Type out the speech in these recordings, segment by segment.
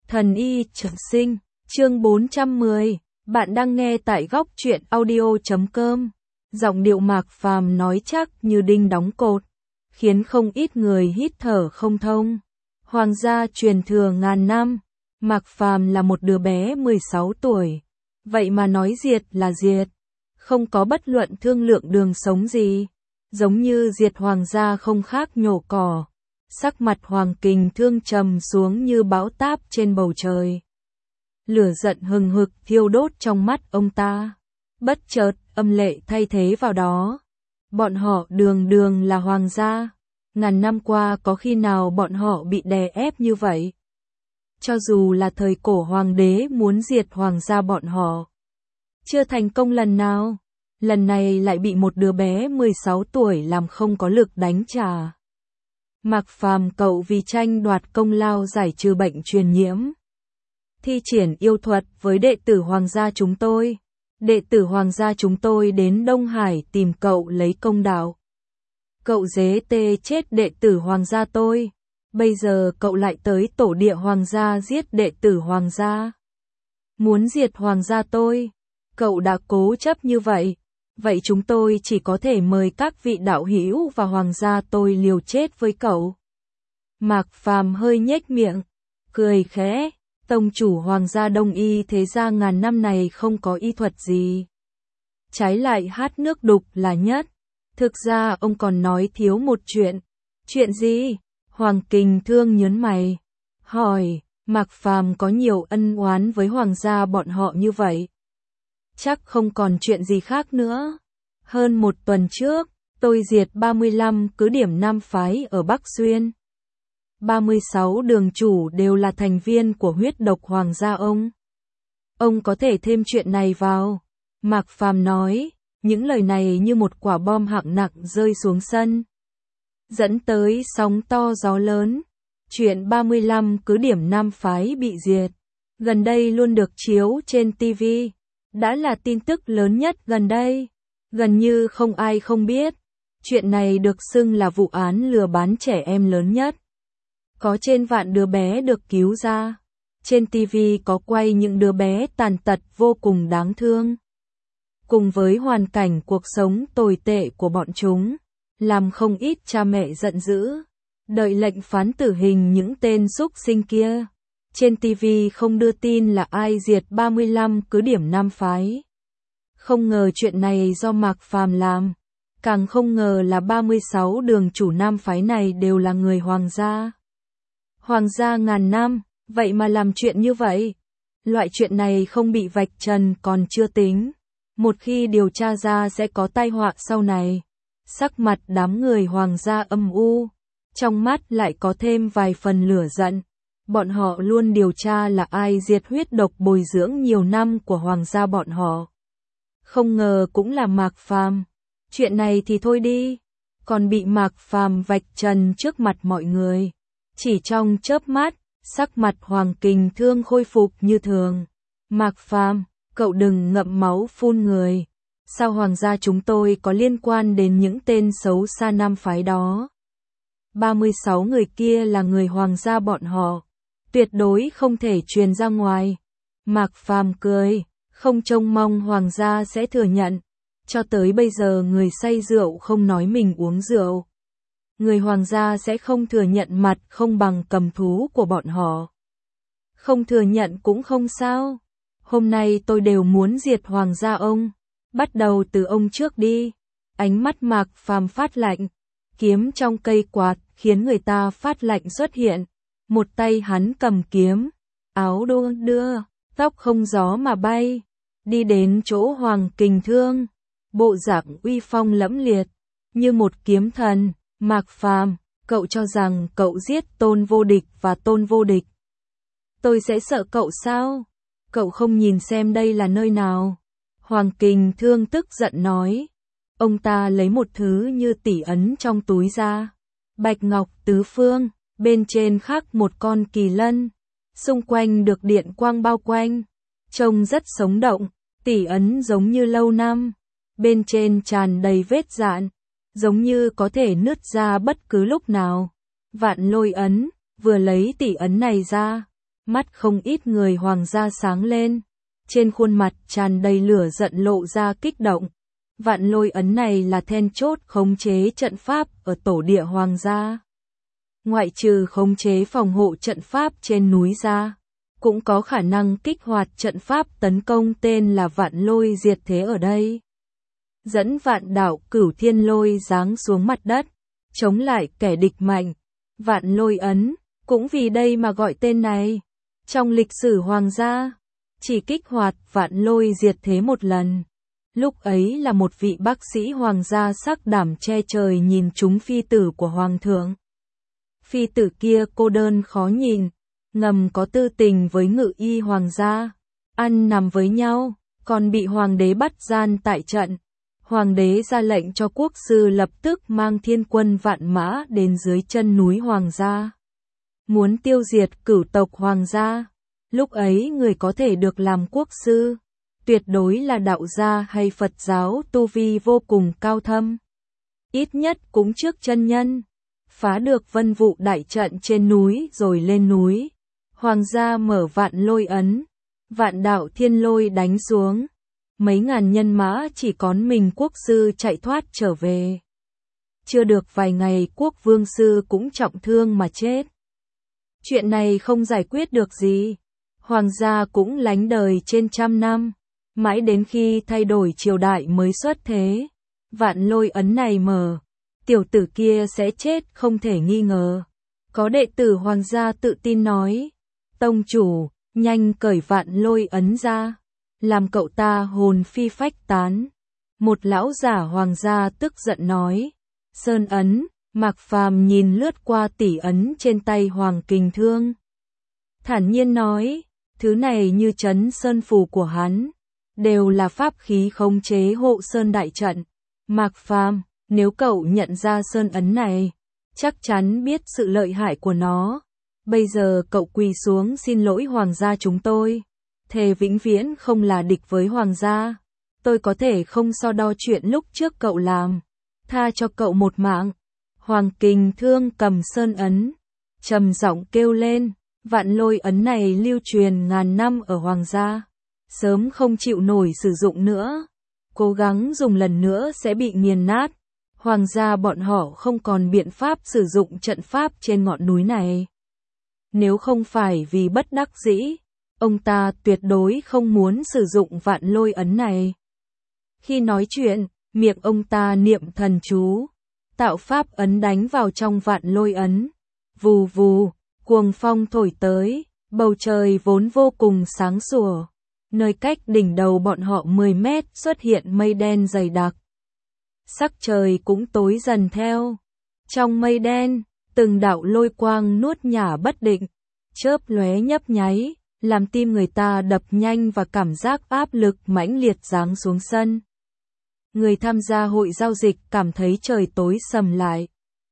Thần y trường sinh, chương 410, bạn đang nghe tại góc truyện audio.com. Giọng điệu Mạc Phàm nói chắc như đinh đóng cột, khiến không ít người hít thở không thông. Hoàng gia truyền thừa ngàn năm, Mạc Phàm là một đứa bé 16 tuổi, vậy mà nói diệt là diệt, không có bất luận thương lượng đường sống gì, giống như diệt hoàng gia không khác nhổ cỏ. Sắc mặt Hoàng Kình Thương trầm xuống như bão táp trên bầu trời. Lửa giận hừng hực thiêu đốt trong mắt ông ta. Bất chợt, âm lệ thay thế vào đó. Bọn họ đường đường là hoàng gia. Ngàn năm qua có khi nào bọn họ bị đè ép như vậy? Cho dù là thời cổ hoàng đế muốn diệt hoàng gia bọn họ, chưa thành công lần nào. Lần này lại bị một đứa bé 16 tuổi làm không có lực đánh trả. Mạc Phàm cậu vì tranh đoạt công lao giải trừ bệnh truyền nhiễm, thi triển yêu thuật với đệ tử hoàng gia chúng tôi. Đệ tử hoàng gia chúng tôi đến Đông Hải tìm cậu lấy công đạo. Cậu dế tê chết đệ tử hoàng gia tôi. Bây giờ cậu lại tới tổ địa hoàng gia giết đệ tử hoàng gia. Muốn diệt hoàng gia tôi. Cậu đã cố chấp như vậy. Vậy chúng tôi chỉ có thể mời các vị đạo hữu và hoàng gia tôi liều chết với cậu. Mạc Phàm hơi nhếch miệng, cười khẽ. Tông chủ hoàng gia Đông Y thế gia ngàn năm này không có y thuật gì. Trái lại hát nước đục là nhất. Thực ra ông còn nói thiếu một chuyện. Chuyện gì? Hoàng Kình Thương nhớn mày. Hỏi, Mạc Phàm có nhiều ân oán với hoàng gia bọn họ như vậy? Chắc không còn chuyện gì khác nữa. Hơn một tuần trước, tôi diệt 35 cứ điểm nam phái ở Bắc Xuyên. 36 đường chủ đều là thành viên của huyết độc hoàng gia ông. Ông có thể thêm chuyện này vào. Mạc Phàm nói, những lời này như một quả bom hạng nặng rơi xuống sân, dẫn tới sóng to gió lớn. Chuyện 35 cứ điểm nam phái bị diệt, gần đây luôn được chiếu trên TV. Đã là tin tức lớn nhất gần đây. Gần như không ai không biết. Chuyện này được xưng là vụ án lừa bán trẻ em lớn nhất. Có trên vạn đứa bé được cứu ra. Trên TV có quay những đứa bé tàn tật vô cùng đáng thương. Cùng với hoàn cảnh cuộc sống tồi tệ của bọn chúng, làm không ít cha mẹ giận dữ, đợi lệnh phán tử hình những tên súc sinh kia. Trên TV không đưa tin là ai diệt 35 cứ điểm nam phái. Không ngờ chuyện này do Mạc Phàm làm. Càng không ngờ là 36 đường chủ nam phái này đều là người hoàng gia. Hoàng gia ngàn năm, vậy mà làm chuyện như vậy. Loại chuyện này không bị vạch trần còn chưa tính. Một khi điều tra ra sẽ có tai họa sau này. Sắc mặt đám người hoàng gia âm u. Trong mắt lại có thêm vài phần lửa giận. Bọn họ luôn điều tra là ai diệt huyết độc bồi dưỡng nhiều năm của hoàng gia bọn họ. Không ngờ cũng là Mạc Phàm. Chuyện này thì thôi đi, còn bị Mạc Phàm vạch trần trước mặt mọi người. Chỉ trong chớp mắt, sắc mặt Hoàng Kình Thương khôi phục như thường. Mạc Phàm, cậu đừng ngậm máu phun người. Sao hoàng gia chúng tôi có liên quan đến những tên xấu xa nam phái đó? 36 người kia là người hoàng gia bọn họ. Tuyệt đối không thể truyền ra ngoài. Mạc Phàm cười, không trông mong hoàng gia sẽ thừa nhận. Cho tới bây giờ người say rượu không nói mình uống rượu. Người hoàng gia sẽ không thừa nhận mặt không bằng cầm thú của bọn họ. Không thừa nhận cũng không sao. Hôm nay tôi đều muốn diệt hoàng gia ông. Bắt đầu từ ông trước đi. Ánh mắt Mạc Phàm phát lạnh. Kiếm trong cây quạt khiến người ta phát lạnh xuất hiện. Một tay hắn cầm kiếm, áo đung đưa, tóc không gió mà bay, đi đến chỗ Hoàng Kình Thương, bộ dạng uy phong lẫm liệt, như một kiếm thần. Mạc Phàm, cậu cho rằng cậu giết Tôn Vô Địch và Tôn Vô Địch, tôi sẽ sợ cậu sao? Cậu không nhìn xem đây là nơi nào? Hoàng Kình Thương tức giận nói. Ông ta lấy một thứ như tỷ ấn trong túi ra, bạch ngọc tứ phương. Bên trên khắc một con kỳ lân, xung quanh được điện quang bao quanh, trông rất sống động. Tỷ ấn giống như lâu năm, bên trên tràn đầy vết dạn, giống như có thể nứt ra bất cứ lúc nào. Vạn Lôi ấn, vừa lấy tỷ ấn này ra, Mắt không ít người hoàng gia sáng lên, trên khuôn mặt tràn đầy lửa giận lộ ra kích động. Vạn lôi ấn này là then chốt khống chế trận pháp ở tổ địa hoàng gia. Ngoại trừ khống chế phòng hộ trận pháp trên núi ra, cũng có khả năng kích hoạt trận pháp tấn công tên là vạn lôi diệt thế ở đây. Dẫn vạn đạo cửu thiên lôi giáng xuống mặt đất, chống lại kẻ địch mạnh. Vạn lôi ấn, cũng vì đây mà gọi tên này. Trong lịch sử hoàng gia, chỉ kích hoạt vạn lôi diệt thế một lần. Lúc ấy là một vị bác sĩ hoàng gia sắc đảm che trời nhìn trúng phi tử của hoàng thượng. Phi tử kia cô đơn khó nhìn, ngầm có tư tình với ngự y hoàng gia, ăn nằm với nhau, còn bị hoàng đế bắt gian tại trận. Hoàng đế ra lệnh cho quốc sư lập tức mang thiên quân vạn mã đến dưới chân núi hoàng gia. Muốn tiêu diệt cửu tộc hoàng gia. Lúc ấy người có thể được làm quốc sư, tuyệt đối là đạo gia hay Phật giáo tu vi vô cùng cao thâm. Ít nhất cũng trước chân nhân, phá được vân vụ đại trận trên núi rồi lên núi. Hoàng gia mở vạn lôi ấn, vạn đạo thiên lôi đánh xuống. Mấy ngàn nhân mã chỉ còn mình quốc sư chạy thoát trở về. Chưa được vài ngày quốc vương sư cũng trọng thương mà chết. Chuyện này không giải quyết được gì. Hoàng gia cũng lánh đời trên trăm năm, mãi đến khi thay đổi triều đại mới xuất thế. Vạn lôi ấn này mở, tiểu tử kia sẽ chết không thể nghi ngờ. Có đệ tử hoàng gia tự tin nói, tông chủ, nhanh cởi vạn lôi ấn ra, làm cậu ta hồn phi phách tán. Một lão giả hoàng gia tức giận nói, sơn ấn. Mạc Phàm nhìn lướt qua tỷ ấn trên tay Hoàng Kình Thương, thản nhiên nói, thứ này như trấn sơn phù của hắn, đều là pháp khí khống chế hộ sơn đại trận. Mạc Phàm, nếu cậu nhận ra sơn ấn này, chắc chắn biết sự lợi hại của nó. Bây giờ cậu quỳ xuống xin lỗi hoàng gia chúng tôi, thề vĩnh viễn không là địch với hoàng gia. Tôi có thể không so đo chuyện lúc trước cậu làm, tha cho cậu một mạng. Hoàng Kình Thương cầm sơn ấn, trầm giọng kêu lên, vạn lôi ấn này lưu truyền ngàn năm ở hoàng gia, sớm không chịu nổi sử dụng nữa, cố gắng dùng lần nữa sẽ bị nghiền nát. Hoàng gia bọn họ không còn biện pháp sử dụng trận pháp trên ngọn núi này. Nếu không phải vì bất đắc dĩ, ông ta tuyệt đối không muốn sử dụng vạn lôi ấn này. Khi nói chuyện, miệng ông ta niệm thần chú, tạo pháp ấn đánh vào trong vạn lôi ấn. Vù vù, cuồng phong thổi tới, bầu trời vốn vô cùng sáng sủa. Nơi cách đỉnh đầu bọn họ 10 mét xuất hiện mây đen dày đặc. Sắc trời cũng tối dần theo. Trong mây đen, từng đạo lôi quang nuốt nhả bất định, chớp lóe nhấp nháy, làm tim người ta đập nhanh và cảm giác áp lực mãnh liệt giáng xuống sân. Người tham gia hội giao dịch cảm thấy trời tối sầm lại.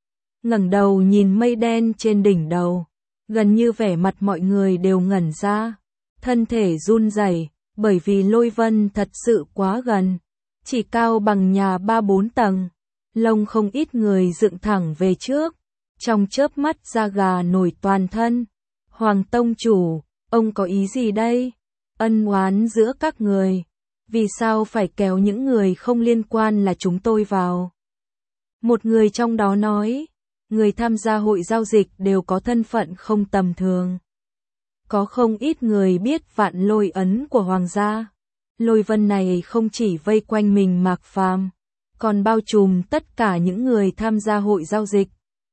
Ngẩng đầu nhìn mây đen trên đỉnh đầu, gần như vẻ mặt mọi người đều ngẩn ra, thân thể run rẩy, bởi vì lôi vân thật sự quá gần, chỉ cao bằng nhà 3-4 tầng, lông không ít người dựng thẳng về trước, trong chớp mắt da gà nổi toàn thân. Hoàng tông chủ, ông có ý gì đây? Ân oán giữa các người, vì sao phải kéo những người không liên quan là chúng tôi vào? Một người trong đó nói, người tham gia hội giao dịch đều có thân phận không tầm thường. Có không ít người biết vạn lôi ấn của hoàng gia. Lôi vân này không chỉ vây quanh mình Mạc Phàm, còn bao trùm tất cả những người tham gia hội giao dịch.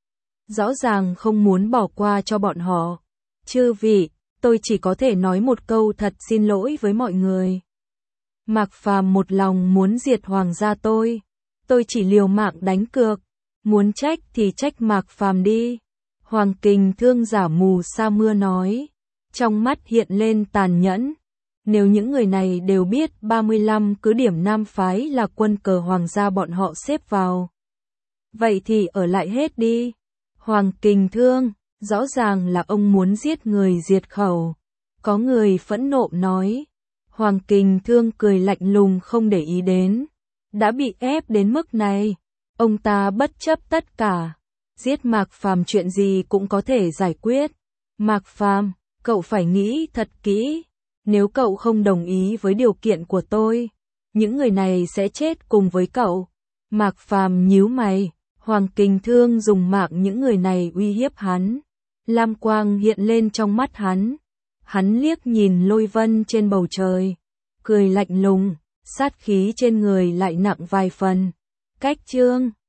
Rõ ràng không muốn bỏ qua cho bọn họ. Chư vị, tôi chỉ có thể nói một câu thật xin lỗi với mọi người. Mạc Phàm một lòng muốn diệt hoàng gia tôi chỉ liều mạng đánh cược, muốn trách thì trách Mạc Phàm đi. Hoàng Kình Thương giả mù sa mưa nói, trong mắt hiện lên tàn nhẫn. Nếu những người này đều biết 35 cứ điểm nam phái là quân cờ hoàng gia bọn họ xếp vào, vậy thì ở lại hết đi. Hoàng Kình Thương, rõ ràng là ông muốn giết người diệt khẩu. Có người phẫn nộ nói. Hoàng Kình Thương cười lạnh lùng không để ý đến. Đã bị ép đến mức này, ông ta bất chấp tất cả. Giết Mạc Phàm chuyện gì cũng có thể giải quyết. Mạc Phàm, Cậu phải nghĩ thật kỹ. Nếu cậu không đồng ý với điều kiện của tôi, những người này sẽ chết cùng với cậu. Mạc Phàm nhíu mày, Hoàng Kình Thương dùng mạng những người này uy hiếp hắn. Lam quang hiện lên trong mắt hắn. Hắn liếc nhìn lôi vân trên bầu trời, cười lạnh lùng, sát khí trên người lại nặng vài phần. Cách chương